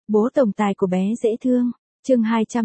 Bố tổng tài của bé dễ thương. Chương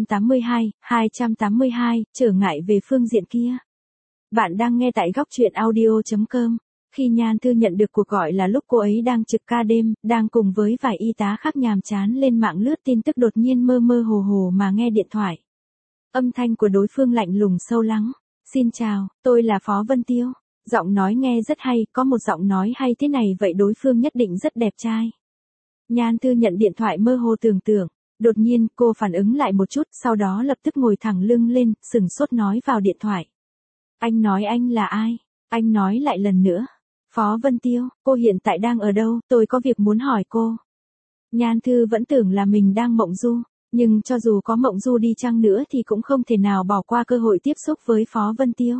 282, trở ngại về phương diện kia. Bạn đang nghe tại góc truyện audio.com. Khi Nhan Thư nhận được cuộc gọi là lúc cô ấy đang trực ca đêm, đang cùng với vài y tá khác nhàm chán lên mạng lướt tin tức, đột nhiên mơ mơ hồ hồ mà nghe điện thoại. Âm thanh của đối phương lạnh lùng sâu lắng. Xin chào, tôi là Phó Vân Tiêu. Giọng nói nghe rất hay, có một giọng nói hay thế này vậy đối phương nhất định rất đẹp trai. Nhan Thư nhận điện thoại mơ hồ tưởng tượng. Đột nhiên cô phản ứng lại một chút, sau đó lập tức ngồi thẳng lưng lên, sừng sốt nói vào điện thoại. Anh nói anh là ai? Anh nói lại lần nữa. Phó Vân Tiêu, cô hiện tại đang ở đâu? Tôi có việc muốn hỏi cô. Nhan Thư vẫn tưởng là mình đang mộng du, nhưng cho dù có mộng du đi chăng nữa thì cũng không thể nào bỏ qua cơ hội tiếp xúc với Phó Vân Tiêu.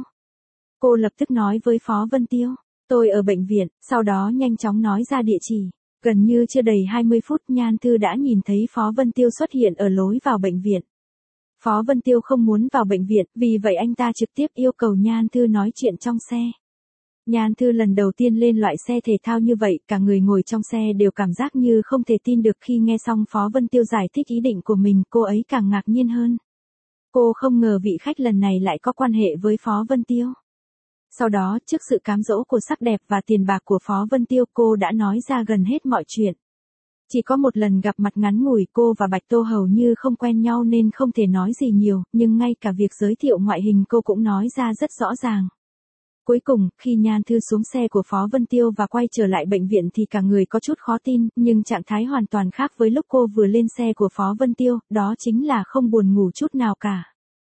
Cô lập tức nói với Phó Vân Tiêu, tôi ở bệnh viện, sau đó nhanh chóng nói ra địa chỉ. Gần như chưa đầy 20 phút Nhan Thư đã nhìn thấy Phó Vân Tiêu xuất hiện ở lối vào bệnh viện. Phó Vân Tiêu không muốn vào bệnh viện, vì vậy anh ta trực tiếp yêu cầu Nhan Thư nói chuyện trong xe. Nhan Thư lần đầu tiên lên loại xe thể thao như vậy, cả người ngồi trong xe đều cảm giác như không thể tin được. Khi nghe xong Phó Vân Tiêu giải thích ý định của mình, cô ấy càng ngạc nhiên hơn. Cô không ngờ vị khách lần này lại có quan hệ với Phó Vân Tiêu. Sau đó, trước sự cám dỗ của sắc đẹp và tiền bạc của Phó Vân Tiêu, cô đã nói ra gần hết mọi chuyện. Chỉ có một lần gặp mặt ngắn ngủi, cô và Bạch Tô hầu như không quen nhau nên không thể nói gì nhiều, nhưng ngay cả việc giới thiệu ngoại hình cô cũng nói ra rất rõ ràng. Cuối cùng, khi Nhan Thư xuống xe của Phó Vân Tiêu và quay trở lại bệnh viện thì cả người có chút khó tin, nhưng trạng thái hoàn toàn khác với lúc cô vừa lên xe của Phó Vân Tiêu, đó chính là không buồn ngủ chút nào cả.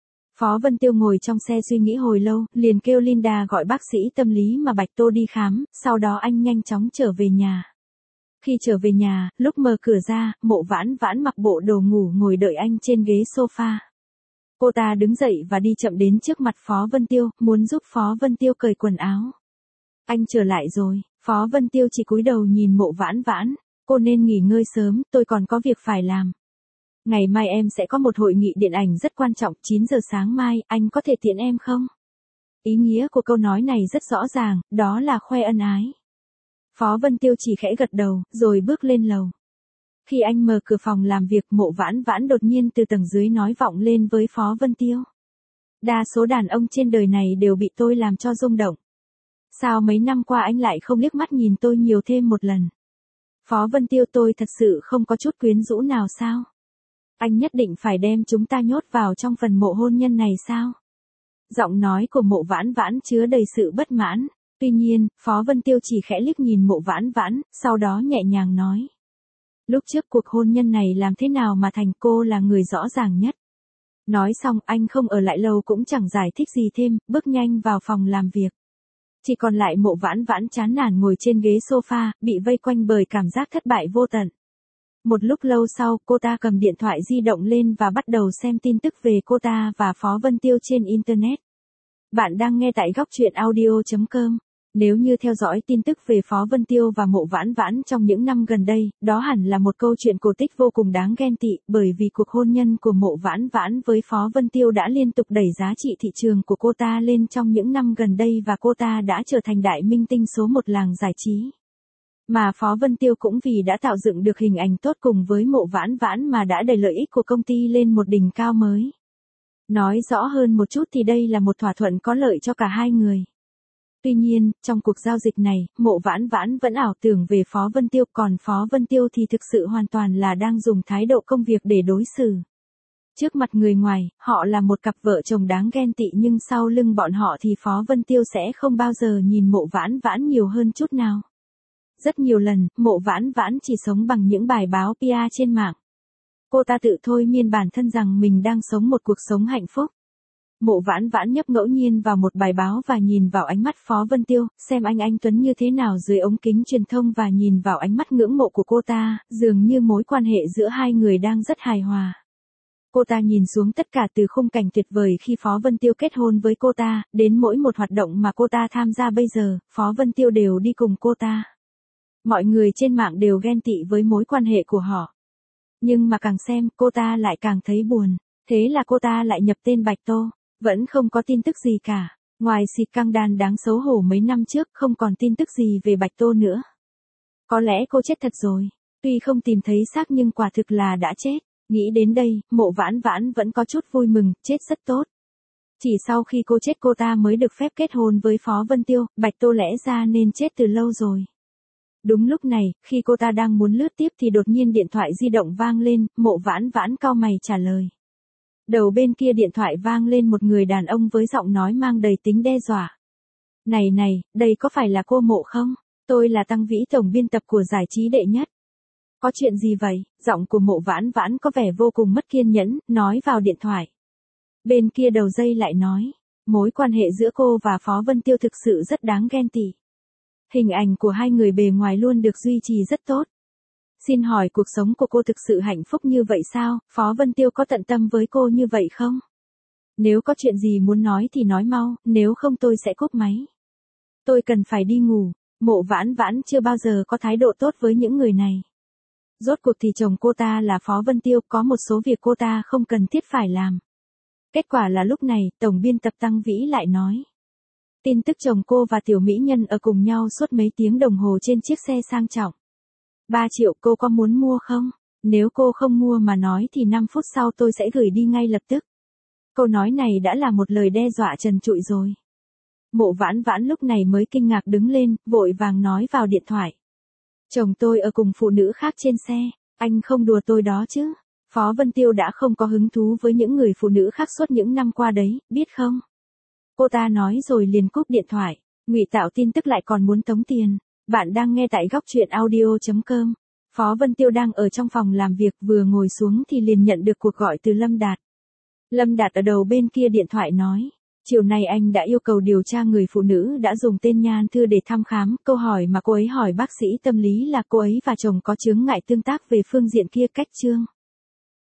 Phó Vân Tiêu ngồi trong xe suy nghĩ hồi lâu, liền kêu Linda gọi bác sĩ tâm lý mà Bạch Tô đi khám, sau đó anh nhanh chóng trở về nhà. Khi trở về nhà, lúc mở cửa ra, Mộ Vãn Vãn mặc bộ đồ ngủ ngồi đợi anh trên ghế sofa. Cô ta đứng dậy và đi chậm đến trước mặt Phó Vân Tiêu, muốn giúp Phó Vân Tiêu cởi quần áo. Anh trở lại rồi. Phó Vân Tiêu chỉ cúi đầu nhìn Mộ Vãn Vãn. Cô nên nghỉ ngơi sớm, tôi còn có việc phải làm. Ngày mai em sẽ có một hội nghị điện ảnh rất quan trọng, 9 giờ sáng mai, anh có thể tiễn em không? Ý nghĩa của câu nói này rất rõ ràng, đó là khoe ân ái. Phó Vân Tiêu chỉ khẽ gật đầu, rồi bước lên lầu. Khi anh mở cửa phòng làm việc, Mộ Vãn Vãn đột nhiên từ tầng dưới nói vọng lên với Phó Vân Tiêu. Đa số đàn ông trên đời này đều bị tôi làm cho rung động. Sao mấy năm qua anh lại không liếc mắt nhìn tôi nhiều thêm một lần? Phó Vân Tiêu, tôi thật sự không có chút quyến rũ nào sao? Anh nhất định phải đem chúng ta nhốt vào trong phần mộ hôn nhân này sao? Giọng nói của Mộ Vãn Vãn chứa đầy sự bất mãn. Tuy nhiên, Phó Vân Tiêu chỉ khẽ liếc nhìn Mộ Vãn Vãn, sau đó nhẹ nhàng nói. Lúc trước cuộc hôn nhân này làm thế nào mà thành, cô là người rõ ràng nhất. Nói xong anh không ở lại lâu cũng chẳng giải thích gì thêm, bước nhanh vào phòng làm việc. Chỉ còn lại Mộ Vãn Vãn chán nản ngồi trên ghế sofa, bị vây quanh bởi cảm giác thất bại vô tận. Một lúc lâu sau, cô ta cầm điện thoại di động lên và bắt đầu xem tin tức về cô ta và Phó Vân Tiêu trên Internet. Bạn đang nghe tại góc truyện audio.com. Nếu như theo dõi tin tức về Phó Vân Tiêu và Mộ Vãn Vãn trong những năm gần đây, đó hẳn là một câu chuyện cổ tích vô cùng đáng ghen tị, bởi vì cuộc hôn nhân của Mộ Vãn Vãn với Phó Vân Tiêu đã liên tục đẩy giá trị thị trường của cô ta lên trong những năm gần đây và cô ta đã trở thành đại minh tinh số một làng giải trí. Mà Phó Vân Tiêu cũng vì đã tạo dựng được hình ảnh tốt cùng với Mộ Vãn Vãn mà đã đẩy lợi ích của công ty lên một đỉnh cao mới. Nói rõ hơn một chút thì đây là một thỏa thuận có lợi cho cả hai người. Tuy nhiên, trong cuộc giao dịch này, Mộ Vãn Vãn vẫn ảo tưởng về Phó Vân Tiêu, còn Phó Vân Tiêu thì thực sự hoàn toàn là đang dùng thái độ công việc để đối xử. Trước mặt người ngoài, họ là một cặp vợ chồng đáng ghen tị, nhưng sau lưng bọn họ thì Phó Vân Tiêu sẽ không bao giờ nhìn Mộ Vãn Vãn nhiều hơn chút nào. Rất nhiều lần, Mộ Vãn Vãn chỉ sống bằng những bài báo PR trên mạng. Cô ta tự thôi miên bản thân rằng mình đang sống một cuộc sống hạnh phúc. Mộ Vãn Vãn nhấp ngẫu nhiên vào một bài báo và nhìn vào ánh mắt Phó Vân Tiêu, xem anh tuấn như thế nào dưới ống kính truyền thông và nhìn vào ánh mắt ngưỡng mộ của cô ta, dường như mối quan hệ giữa hai người đang rất hài hòa. Cô ta nhìn xuống tất cả từ khung cảnh tuyệt vời khi Phó Vân Tiêu kết hôn với cô ta, đến mỗi một hoạt động mà cô ta tham gia bây giờ, Phó Vân Tiêu đều đi cùng cô ta. Mọi người trên mạng đều ghen tị với mối quan hệ của họ. Nhưng mà càng xem, cô ta lại càng thấy buồn. Thế là cô ta lại nhập tên Bạch Tô. Vẫn không có tin tức gì cả. Ngoài xịt căng đan đáng xấu hổ mấy năm trước, không còn tin tức gì về Bạch Tô nữa. Có lẽ cô chết thật rồi. Tuy không tìm thấy xác nhưng quả thực là đã chết. Nghĩ đến đây, Mộ Vãn Vãn vẫn có chút vui mừng, chết rất tốt. Chỉ sau khi cô chết cô ta mới được phép kết hôn với Phó Vân Tiêu, Bạch Tô lẽ ra nên chết từ lâu rồi. Đúng lúc này, khi cô ta đang muốn lướt tiếp thì đột nhiên điện thoại di động vang lên, Mộ Vãn Vãn cau mày trả lời. Đầu bên kia điện thoại vang lên một người đàn ông với giọng nói mang đầy tính đe dọa. Này này, đây có phải là cô Mộ không? Tôi là Tăng Vĩ, tổng biên tập của giải trí đệ nhất. Có chuyện gì vậy? Giọng của Mộ Vãn Vãn có vẻ vô cùng mất kiên nhẫn, nói vào điện thoại. Bên kia đầu dây lại nói, mối quan hệ giữa cô và Phó Vân Tiêu thực sự rất đáng ghen tị. Hình ảnh của hai người bề ngoài luôn được duy trì rất tốt. Xin hỏi cuộc sống của cô thực sự hạnh phúc như vậy sao? Phó Vân Tiêu có tận tâm với cô như vậy không? Nếu có chuyện gì muốn nói thì nói mau, nếu không tôi sẽ cúp máy. Tôi cần phải đi ngủ. Mộ Vãn Vãn chưa bao giờ có thái độ tốt với những người này. Rốt cuộc thì chồng cô ta là Phó Vân Tiêu, có một số việc cô ta không cần thiết phải làm. Kết quả là lúc này, tổng biên tập Tăng Vĩ lại nói. Tin tức chồng cô và tiểu mỹ nhân ở cùng nhau suốt mấy tiếng đồng hồ trên chiếc xe sang trọng. 3 triệu cô có muốn mua không? Nếu cô không mua mà nói thì 5 phút sau tôi sẽ gửi đi ngay lập tức. Câu nói này đã là một lời đe dọa trần trụi rồi. Mộ Vãn Vãn lúc này mới kinh ngạc đứng lên, vội vàng nói vào điện thoại. Chồng tôi ở cùng phụ nữ khác trên xe, anh không đùa tôi đó chứ. Phó Vân Tiêu đã không có hứng thú với những người phụ nữ khác suốt những năm qua đấy, biết không? Cô ta nói rồi liền cúp điện thoại, ngụy tạo tin tức lại còn muốn tống tiền. Bạn đang nghe tại góc truyện audio.com. Phó Vân Tiêu đang ở trong phòng làm việc, vừa ngồi xuống thì liền nhận được cuộc gọi từ Lâm Đạt. Lâm Đạt ở đầu bên kia điện thoại nói, chiều nay anh đã yêu cầu điều tra người phụ nữ đã dùng tên Nhan Thư để thăm khám. Câu hỏi mà cô ấy hỏi bác sĩ tâm lý là cô ấy và chồng có chướng ngại tương tác về phương diện kia cách chương.